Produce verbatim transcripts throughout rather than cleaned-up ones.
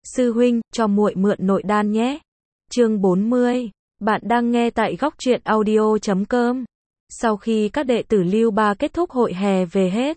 Sư huynh, cho muội mượn nội đan nhé. Chương bốn mươi. Bạn đang nghe tại góc truyện audio chấm com. Sau khi các đệ tử Lưu Ba kết thúc hội hè về hết,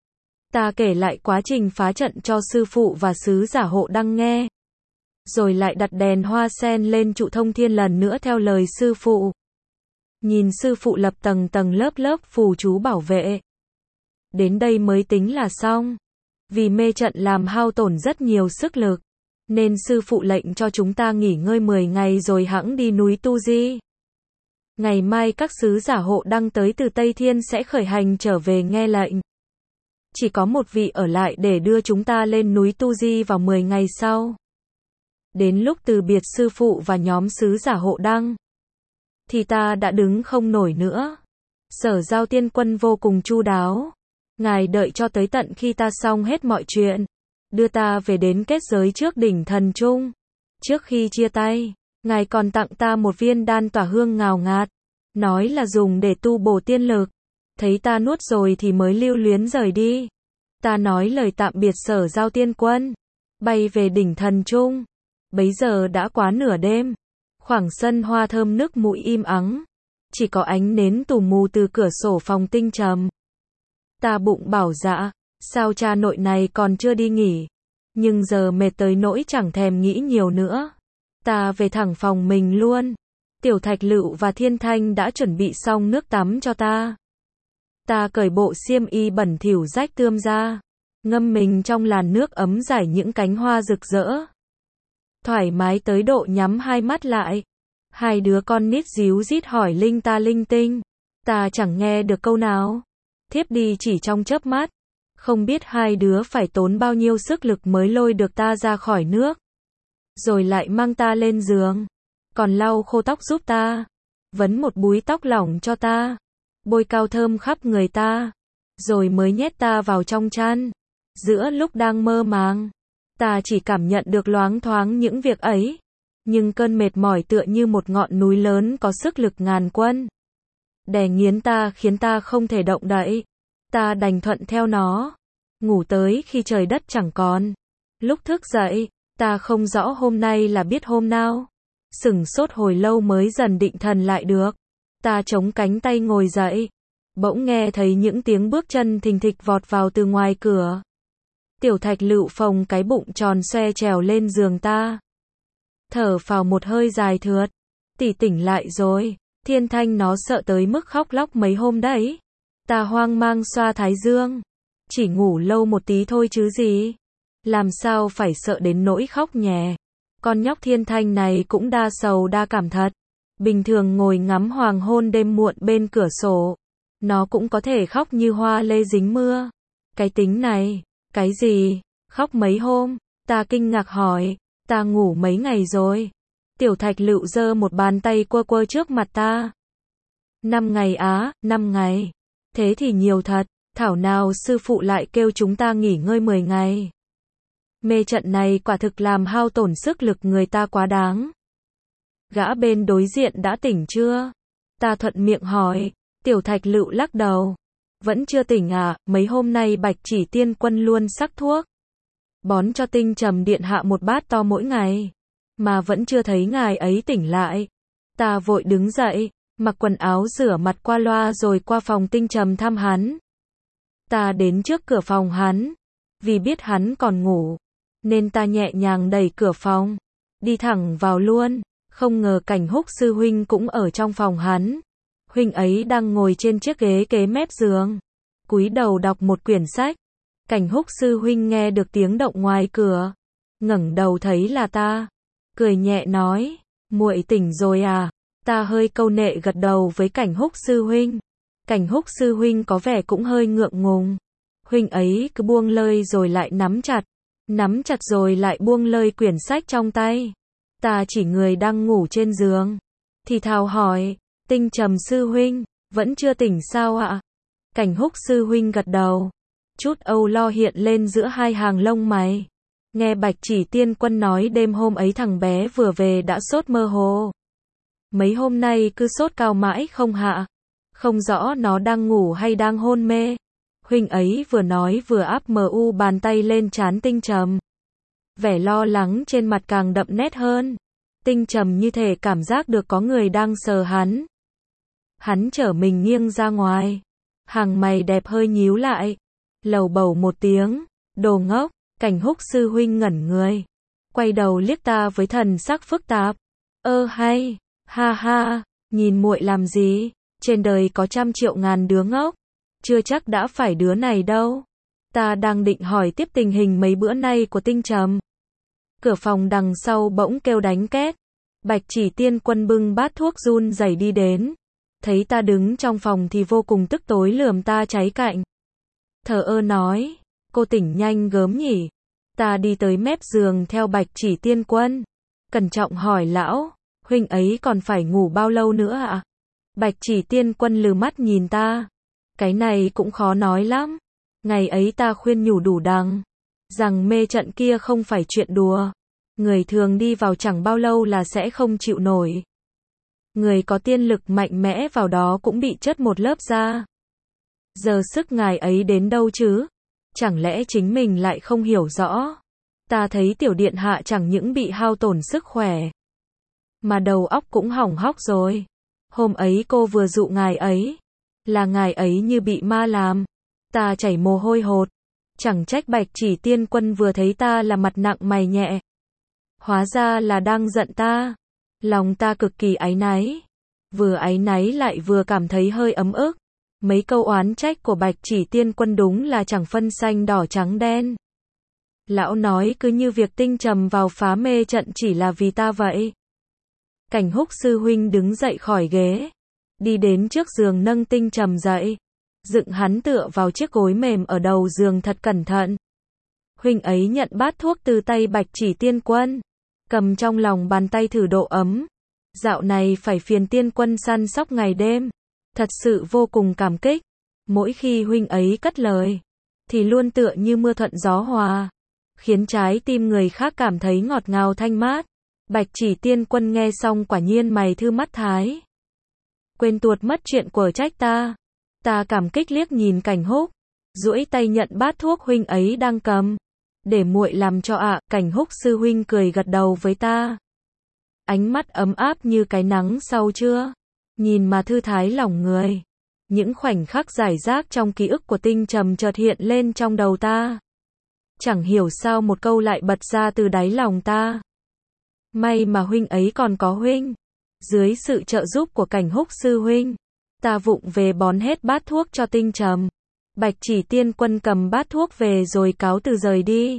ta kể lại quá trình phá trận cho sư phụ và sứ giả Hộ Đăng nghe. Rồi lại đặt đèn hoa sen lên trụ thông thiên lần nữa theo lời sư phụ. Nhìn sư phụ lập tầng tầng lớp lớp phù chú bảo vệ. Đến đây mới tính là xong. Vì mê trận làm hao tổn rất nhiều sức lực, nên sư phụ lệnh cho chúng ta nghỉ ngơi mười ngày rồi hẵng đi núi Tu Di. Ngày mai các sứ giả Hộ Đăng tới từ Tây Thiên sẽ khởi hành trở về nghe lệnh. Chỉ có một vị ở lại để đưa chúng ta lên núi Tu Di vào mười ngày sau. Đến lúc từ biệt sư phụ và nhóm sứ giả Hộ Đăng, thì ta đã đứng không nổi nữa. Sở Giao Tiên Quân vô cùng chu đáo. Ngài đợi cho tới tận khi ta xong hết mọi chuyện, đưa ta về đến kết giới trước đỉnh Thần Trung. Trước khi chia tay, Ngài còn tặng ta một viên đan tỏa hương ngào ngạt, nói là dùng để tu bổ tiên lực. Thấy ta nuốt rồi thì mới lưu luyến rời đi. Ta nói lời tạm biệt Sở Giao Tiên Quân, bay về đỉnh Thần Trung. Bấy giờ đã quá nửa đêm, khoảng sân hoa thơm nức mũi im ắng, chỉ có ánh nến tù mù từ cửa sổ phòng Tinh Trầm. Ta bụng bảo dạ, sao cha nội này còn chưa đi nghỉ, nhưng giờ mệt tới nỗi chẳng thèm nghĩ nhiều nữa. Ta về thẳng phòng mình luôn. Tiểu Thạch Lựu và Thiên Thanh đã chuẩn bị xong nước tắm cho ta. Ta cởi bộ xiêm y bẩn thỉu rách tươm ra, ngâm mình trong làn nước ấm rải những cánh hoa rực rỡ. Thoải mái tới độ nhắm hai mắt lại. Hai đứa con nít díu dít hỏi linh ta linh tinh. Ta chẳng nghe được câu nào. Thiếp đi chỉ trong chớp mắt. Không biết hai đứa phải tốn bao nhiêu sức lực mới lôi được ta ra khỏi nước. Rồi lại mang ta lên giường. Còn lau khô tóc giúp ta. Vấn một búi tóc lỏng cho ta. Bôi cao thơm khắp người ta. Rồi mới nhét ta vào trong chăn. Giữa lúc đang mơ màng, ta chỉ cảm nhận được loáng thoáng những việc ấy. Nhưng cơn mệt mỏi tựa như một ngọn núi lớn có sức lực ngàn quân. Đè nghiến ta khiến ta không thể động đậy. Ta đành thuận theo nó. Ngủ tới khi trời đất chẳng còn. Lúc thức dậy, ta không rõ hôm nay là biết hôm nào. Sửng sốt hồi lâu mới dần định thần lại được. Ta chống cánh tay ngồi dậy. Bỗng nghe thấy những tiếng bước chân thình thịch vọt vào từ ngoài cửa. Tiểu Thạch Lựu phồng cái bụng tròn xoe trèo lên giường ta. Thở phào một hơi dài thượt. Tỷ tỉnh lại rồi. Thiên Thanh nó sợ tới mức khóc lóc mấy hôm đấy. Ta hoang mang xoa thái dương. Chỉ ngủ lâu một tí thôi chứ gì. Làm sao phải sợ đến nỗi khóc nhè. Con nhóc Thiên Thanh này cũng đa sầu đa cảm thật. Bình thường ngồi ngắm hoàng hôn đêm muộn bên cửa sổ, nó cũng có thể khóc như hoa lê dính mưa. Cái tính này, cái gì? Khóc mấy hôm? Ta kinh ngạc hỏi. Ta ngủ mấy ngày rồi? Tiểu Thạch Lựu giơ một bàn tay quơ quơ trước mặt ta. Năm ngày á, năm ngày. Thế thì nhiều thật. Thảo nào sư phụ lại kêu chúng ta nghỉ ngơi mười ngày. Mê trận này quả thực làm hao tổn sức lực người ta quá đáng. Gã bên đối diện đã tỉnh chưa? Ta thuận miệng hỏi. Tiểu Thạch Lựu lắc đầu. Vẫn chưa tỉnh à? Mấy hôm nay Bạch Chỉ Tiên Quân luôn sắc thuốc bón cho Tinh Trầm điện hạ một bát to mỗi ngày, mà vẫn chưa thấy ngài ấy tỉnh lại. Ta vội đứng dậy, mặc quần áo rửa mặt qua loa rồi qua phòng Tinh Trầm thăm hắn. Ta đến trước cửa phòng hắn, vì biết hắn còn ngủ, nên ta nhẹ nhàng đẩy cửa phòng, đi thẳng vào luôn. Không ngờ Cảnh Húc sư huynh cũng ở trong phòng hắn. Huynh ấy đang ngồi trên chiếc ghế kế mép giường, cúi đầu đọc một quyển sách. Cảnh Húc sư huynh nghe được tiếng động ngoài cửa, ngẩng đầu thấy là ta, cười nhẹ nói, muội tỉnh rồi à? Ta hơi câu nệ gật đầu với Cảnh Húc sư huynh. Cảnh Húc sư huynh có vẻ cũng hơi ngượng ngùng. Huynh ấy cứ buông lơi rồi lại nắm chặt, nắm chặt rồi lại buông lơi quyển sách trong tay. Ta chỉ người đang ngủ trên giường, thì thào hỏi, Tinh Trầm sư huynh, vẫn chưa tỉnh sao ạ? Cảnh Húc sư huynh gật đầu. Chút âu lo hiện lên giữa hai hàng lông mày. Nghe Bạch Chỉ Tiên Quân nói đêm hôm ấy thằng bé vừa về đã sốt mơ hồ. Mấy hôm nay cứ sốt cao mãi không hạ. Không rõ nó đang ngủ hay đang hôn mê. Huynh ấy vừa nói vừa áp mờ u bàn tay lên trán Tinh Trầm. vẻ lo lắng trên mặt càng đậm nét hơn. Tinh trầm như thể cảm giác được có người đang sờ hắn. Hắn trở mình nghiêng ra ngoài. Hàng mày đẹp hơi nhíu lại. Lầu bầu một tiếng. Đồ ngốc. Cảnh Húc sư huynh ngẩn người. Quay đầu liếc ta với thần sắc phức tạp. Ơ hay. Ha ha. Nhìn muội làm gì? Trên đời có trăm triệu ngàn đứa ngốc. Chưa chắc đã phải đứa này đâu. Ta đang định hỏi tiếp tình hình mấy bữa nay của Tinh Trầm. Cửa phòng đằng sau bỗng kêu đánh két. Bạch Chỉ Tiên Quân bưng bát thuốc run rẩy đi đến. Thấy ta đứng trong phòng thì vô cùng tức tối lườm ta cháy cạnh. Thờ ơ nói, cô tỉnh nhanh gớm nhỉ. Ta đi tới mép giường theo Bạch Chỉ Tiên Quân. Cẩn trọng hỏi lão, huynh ấy còn phải ngủ bao lâu nữa ạ? À? Bạch Chỉ Tiên Quân lừ mắt nhìn ta. Cái này cũng khó nói lắm. Ngày ấy ta khuyên nhủ đủ đằng. Rằng mê trận kia không phải chuyện đùa. Người thường đi vào chẳng bao lâu là sẽ không chịu nổi. Người có tiên lực mạnh mẽ vào đó cũng bị chất một lớp da. Giờ sức ngài ấy đến đâu chứ? Chẳng lẽ chính mình lại không hiểu rõ? Ta thấy tiểu điện hạ chẳng những bị hao tổn sức khỏe, mà đầu óc cũng hỏng hóc rồi. Hôm ấy cô vừa dụ ngài ấy. Là ngài ấy như bị ma làm. Ta chảy mồ hôi hột. Chẳng trách Bạch Chỉ Tiên Quân vừa thấy ta là mặt nặng mày nhẹ. Hóa ra là đang giận ta. Lòng ta cực kỳ áy náy. Vừa áy náy lại vừa cảm thấy hơi ấm ức. Mấy câu oán trách của Bạch Chỉ Tiên Quân đúng là chẳng phân xanh đỏ trắng đen. Lão nói cứ như việc Tinh Trầm vào phá mê trận chỉ là vì ta vậy. Cảnh Húc sư huynh đứng dậy khỏi ghế. Đi đến trước giường nâng Tinh Trầm dậy. Dựng hắn tựa vào chiếc gối mềm ở đầu giường thật cẩn thận. Huynh ấy nhận bát thuốc từ tay Bạch Chỉ Tiên Quân. Cầm trong lòng bàn tay thử độ ấm. Dạo này phải phiền Tiên Quân săn sóc ngày đêm. Thật sự vô cùng cảm kích. Mỗi khi huynh ấy cất lời, thì luôn tựa như mưa thuận gió hòa. Khiến trái tim người khác cảm thấy ngọt ngào thanh mát. Bạch Chỉ Tiên Quân nghe xong quả nhiên mày thư mắt thái. Quên tuột mất chuyện của trách ta. Ta cảm kích liếc nhìn Cảnh Húc. Duỗi tay nhận bát thuốc huynh ấy đang cầm. Để muội làm cho ạ. À. Cảnh Húc sư huynh cười gật đầu với ta. Ánh mắt ấm áp như cái nắng sau trưa. Nhìn mà thư thái lòng người. Những khoảnh khắc giải rác trong ký ức của Tinh Trầm chợt hiện lên trong đầu ta. Chẳng hiểu sao một câu lại bật ra từ đáy lòng ta. May mà huynh ấy còn có huynh. Dưới sự trợ giúp của Cảnh Húc sư huynh, ta vụng về bón hết bát thuốc cho Tinh Trầm. Bạch Chỉ Tiên Quân cầm bát thuốc về rồi cáo từ rời đi.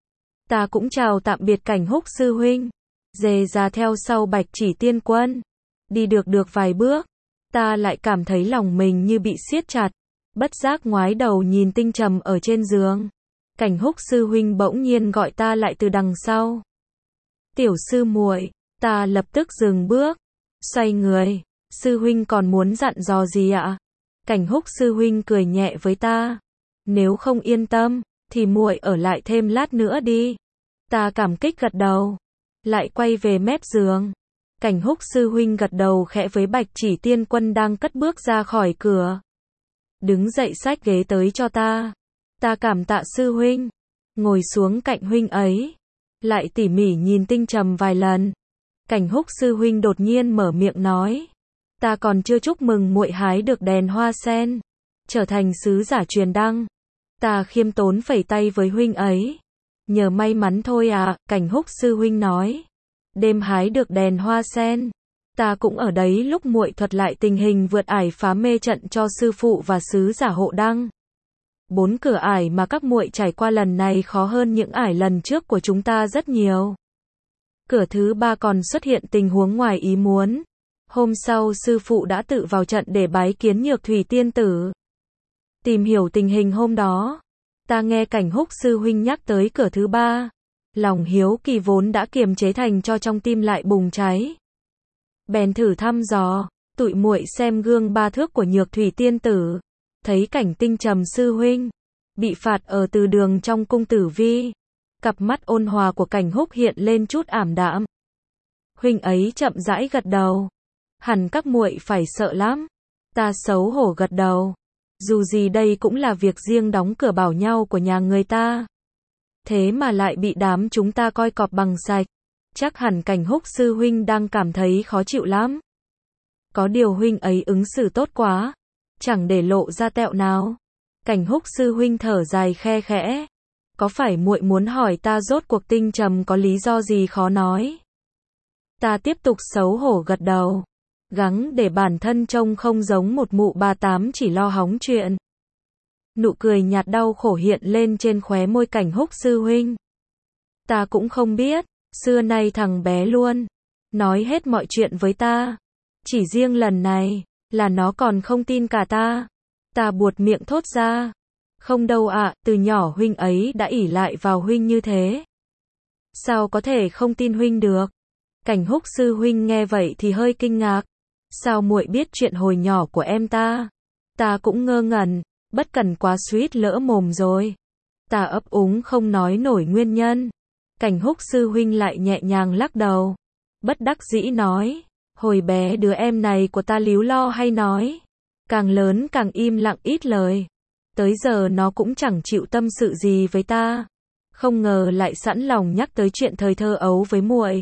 Ta cũng chào tạm biệt Cảnh Húc sư huynh. Dề ra theo sau Bạch Chỉ Tiên Quân. Đi được được vài bước, ta lại cảm thấy lòng mình như bị siết chặt. Bất giác ngoái đầu nhìn Tinh Trầm ở trên giường. Cảnh Húc sư huynh bỗng nhiên gọi ta lại từ đằng sau. Tiểu sư muội. Ta lập tức dừng bước. Xoay người. Sư huynh còn muốn dặn dò gì ạ? Cảnh Húc sư huynh cười nhẹ với ta. Nếu không yên tâm, thì muội ở lại thêm lát nữa đi. Ta cảm kích gật đầu. Lại quay về mép giường. Cảnh Húc sư huynh gật đầu khẽ với Bạch Chỉ Tiên Quân đang cất bước ra khỏi cửa. Đứng dậy xách ghế tới cho ta. Ta cảm tạ sư huynh. Ngồi xuống cạnh huynh ấy. Lại tỉ mỉ nhìn Tinh Trầm vài lần. Cảnh Húc sư huynh đột nhiên mở miệng nói. Ta còn chưa chúc mừng muội hái được đèn hoa sen. Trở thành sứ giả truyền đăng. Ta khiêm tốn phẩy tay với huynh ấy. Nhờ may mắn thôi à, Cảnh Húc sư huynh nói. Đêm hái được đèn hoa sen. Ta cũng ở đấy lúc muội thuật lại tình hình vượt ải phá mê trận cho sư phụ và sứ giả hộ đăng. Bốn cửa ải mà các muội trải qua lần này khó hơn những ải lần trước của chúng ta rất nhiều. Cửa thứ ba còn xuất hiện tình huống ngoài ý muốn. Hôm sau sư phụ đã tự vào trận để bái kiến Nhược Thủy tiên tử. Tìm hiểu tình hình hôm đó, ta nghe Cảnh Húc sư huynh nhắc tới cửa thứ ba. Lòng hiếu kỳ vốn đã kiềm chế thành cho trong tim lại bùng cháy. Bèn thử thăm dò, tụi muội xem gương ba thước của Nhược Thủy tiên tử. Thấy cảnh Tinh Trầm sư huynh bị phạt ở từ đường trong cung tử vi. Cặp mắt ôn hòa của Cảnh Húc hiện lên chút ảm đạm. Huynh ấy chậm rãi gật đầu. Hẳn các muội phải sợ lắm. Ta xấu hổ gật đầu. Dù gì đây cũng là việc riêng đóng cửa bảo nhau của nhà người ta. Thế mà lại bị đám chúng ta coi cọp bằng sạch. Chắc hẳn Cảnh Húc sư huynh đang cảm thấy khó chịu lắm. Có điều huynh ấy ứng xử tốt quá, chẳng để lộ ra tẹo nào. Cảnh Húc sư huynh thở dài khe khẽ. Có phải muội muốn hỏi ta rốt cuộc Tinh Trầm có lý do gì khó nói? Ta tiếp tục xấu hổ gật đầu, gắng để bản thân trông không giống một mụ ba tám chỉ lo hóng chuyện. Nụ cười nhạt đau khổ hiện lên trên khóe môi Cảnh Húc sư huynh. Ta cũng không biết, xưa nay thằng bé luôn nói hết mọi chuyện với ta. Chỉ riêng lần này, là nó còn không tin cả ta. Ta buột miệng thốt ra. Không đâu ạ, à, từ nhỏ huynh ấy đã ỷ lại vào huynh như thế. Sao có thể không tin huynh được? Cảnh Húc sư huynh nghe vậy thì hơi kinh ngạc. Sao muội biết chuyện hồi nhỏ của em ta? Ta cũng ngơ ngẩn, bất cần quá suýt lỡ mồm rồi. Ta ấp úng không nói nổi nguyên nhân. Cảnh Húc sư huynh lại nhẹ nhàng lắc đầu. Bất đắc dĩ nói, hồi bé đứa em này của ta líu lo hay nói. Càng lớn càng im lặng ít lời. Tới giờ nó cũng chẳng chịu tâm sự gì với ta. Không ngờ lại sẵn lòng nhắc tới chuyện thời thơ ấu với muội.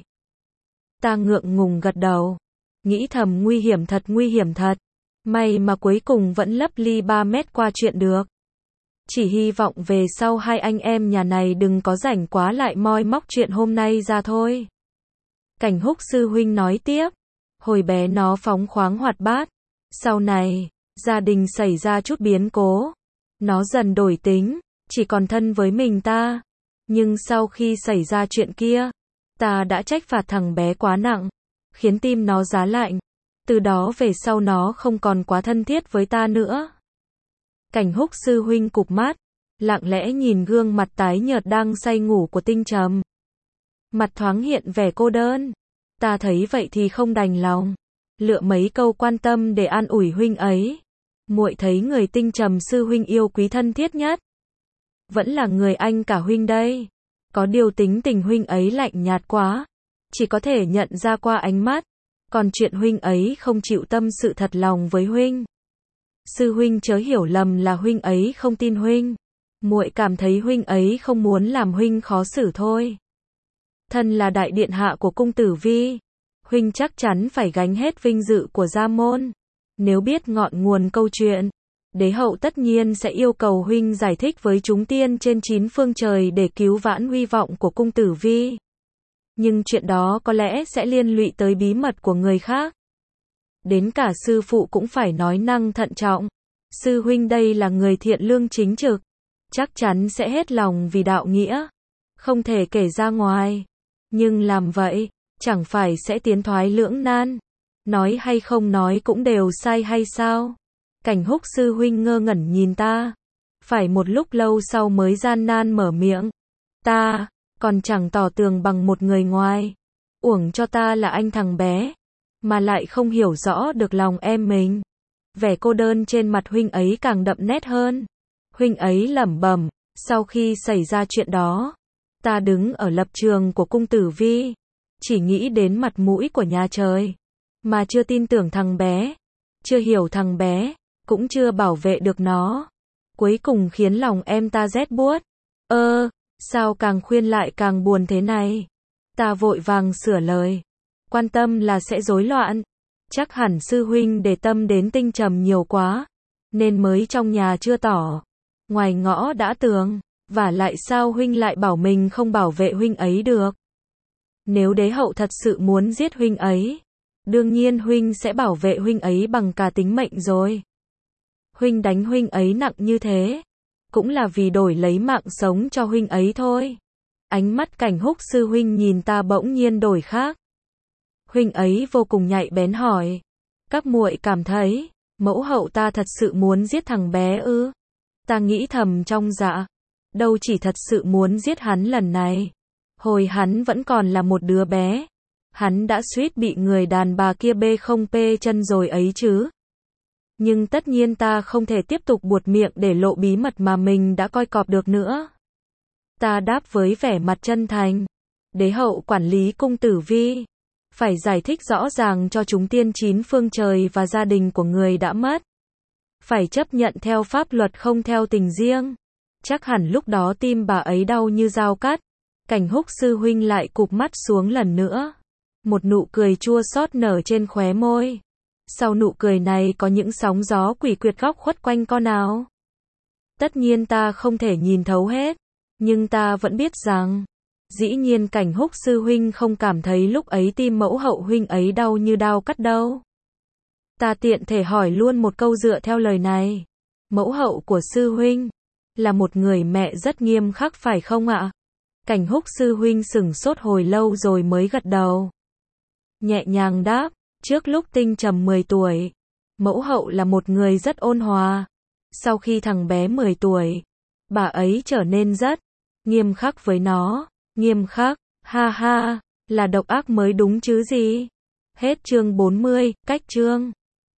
Ta ngượng ngùng gật đầu. Nghĩ thầm nguy hiểm thật nguy hiểm thật. May mà cuối cùng vẫn lấp ly ba mét qua chuyện được. Chỉ hy vọng về sau hai anh em nhà này đừng có rảnh quá lại moi móc chuyện hôm nay ra thôi. Cảnh Húc sư huynh nói tiếp. Hồi bé nó phóng khoáng hoạt bát. Sau này, gia đình xảy ra chút biến cố. Nó dần đổi tính, chỉ còn thân với mình ta. Nhưng sau khi xảy ra chuyện kia, ta đã trách phạt thằng bé quá nặng, khiến tim nó giá lạnh. Từ đó về sau nó không còn quá thân thiết với ta nữa. Cảnh Húc sư huynh cụp mắt, lặng lẽ nhìn gương mặt tái nhợt đang say ngủ của Tinh Trầm. Mặt thoáng hiện vẻ cô đơn. Ta thấy vậy thì không đành lòng, lựa mấy câu quan tâm để an ủi huynh ấy. Muội thấy người Tinh Trầm sư huynh yêu quý thân thiết nhất, vẫn là người anh cả huynh đây. Có điều tính tình huynh ấy lạnh nhạt quá, chỉ có thể nhận ra qua ánh mắt. Còn chuyện huynh ấy không chịu tâm sự thật lòng với huynh. Sư huynh chớ hiểu lầm là huynh ấy không tin huynh. Muội cảm thấy huynh ấy không muốn làm huynh khó xử thôi. Thân là đại điện hạ của cung Tử Vi, huynh chắc chắn phải gánh hết vinh dự của gia môn. Nếu biết ngọn nguồn câu chuyện, đế hậu tất nhiên sẽ yêu cầu huynh giải thích với chúng tiên trên chín phương trời để cứu vãn huy vọng của cung Tử Vi. Nhưng chuyện đó có lẽ sẽ liên lụy tới bí mật của người khác. Đến cả sư phụ cũng phải nói năng thận trọng. Sư huynh đây là người thiện lương chính trực, chắc chắn sẽ hết lòng vì đạo nghĩa. Không thể kể ra ngoài. Nhưng làm vậy, chẳng phải sẽ tiến thoái lưỡng nan. Nói hay không nói cũng đều sai hay sao? Cảnh Húc sư huynh ngơ ngẩn nhìn ta. Phải một lúc lâu sau mới gian nan mở miệng. Ta, còn chẳng tỏ tường bằng một người ngoài. Uổng cho ta là anh thằng bé, mà lại không hiểu rõ được lòng em mình. Vẻ cô đơn trên mặt huynh ấy càng đậm nét hơn. Huynh ấy lẩm bẩm, sau khi xảy ra chuyện đó, ta đứng ở lập trường của cung Tử Vi, chỉ nghĩ đến mặt mũi của nhà trời, mà chưa tin tưởng thằng bé, chưa hiểu thằng bé, cũng chưa bảo vệ được nó. Cuối cùng khiến lòng em ta rét buốt. Ơ, sao càng khuyên lại càng buồn thế này? Ta vội vàng sửa lời. Quan tâm là sẽ rối loạn. Chắc hẳn sư huynh để tâm đến Tinh Trầm nhiều quá, nên mới trong nhà chưa tỏ, ngoài ngõ đã tường. Và lại sao huynh lại bảo mình không bảo vệ huynh ấy được? Nếu đế hậu thật sự muốn giết huynh ấy, đương nhiên huynh sẽ bảo vệ huynh ấy bằng cả tính mệnh rồi. Huynh đánh huynh ấy nặng như thế, cũng là vì đổi lấy mạng sống cho huynh ấy thôi. Ánh mắt Cảnh Húc sư huynh nhìn ta bỗng nhiên đổi khác. Huynh ấy vô cùng nhạy bén hỏi. Các muội cảm thấy, mẫu hậu ta thật sự muốn giết thằng bé ư? Ta nghĩ thầm trong dạ. Đâu chỉ thật sự muốn giết hắn lần này. Hồi hắn vẫn còn là một đứa bé, hắn đã suýt bị người đàn bà kia bê không bê chân rồi ấy chứ. Nhưng tất nhiên ta không thể tiếp tục buột miệng để lộ bí mật mà mình đã coi cọp được nữa. Ta đáp với vẻ mặt chân thành. Đế hậu quản lý cung Tử Vi, phải giải thích rõ ràng cho chúng tiên chín phương trời và gia đình của người đã mất. Phải chấp nhận theo pháp luật không theo tình riêng. Chắc hẳn lúc đó tim bà ấy đau như dao cắt. Cảnh Húc sư huynh lại cụp mắt xuống lần nữa. Một nụ cười chua xót nở trên khóe môi. Sau nụ cười này có những sóng gió quỷ quyệt góc khuất quanh co nào. Tất nhiên ta không thể nhìn thấu hết, nhưng ta vẫn biết rằng, dĩ nhiên Cảnh Húc sư huynh không cảm thấy lúc ấy tim mẫu hậu huynh ấy đau như đao cắt đâu. Ta tiện thể hỏi luôn một câu dựa theo lời này. Mẫu hậu của sư huynh là một người mẹ rất nghiêm khắc phải không ạ? Cảnh Húc sư huynh sửng sốt hồi lâu rồi mới gật đầu. Nhẹ nhàng đáp, trước lúc Tinh Trầm mười tuổi, mẫu hậu là một người rất ôn hòa. Sau khi thằng bé mười tuổi, bà ấy trở nên rất nghiêm khắc với nó. Nghiêm khắc, ha ha, là độc ác mới đúng chứ gì. Hết chương bốn mươi, cách chương.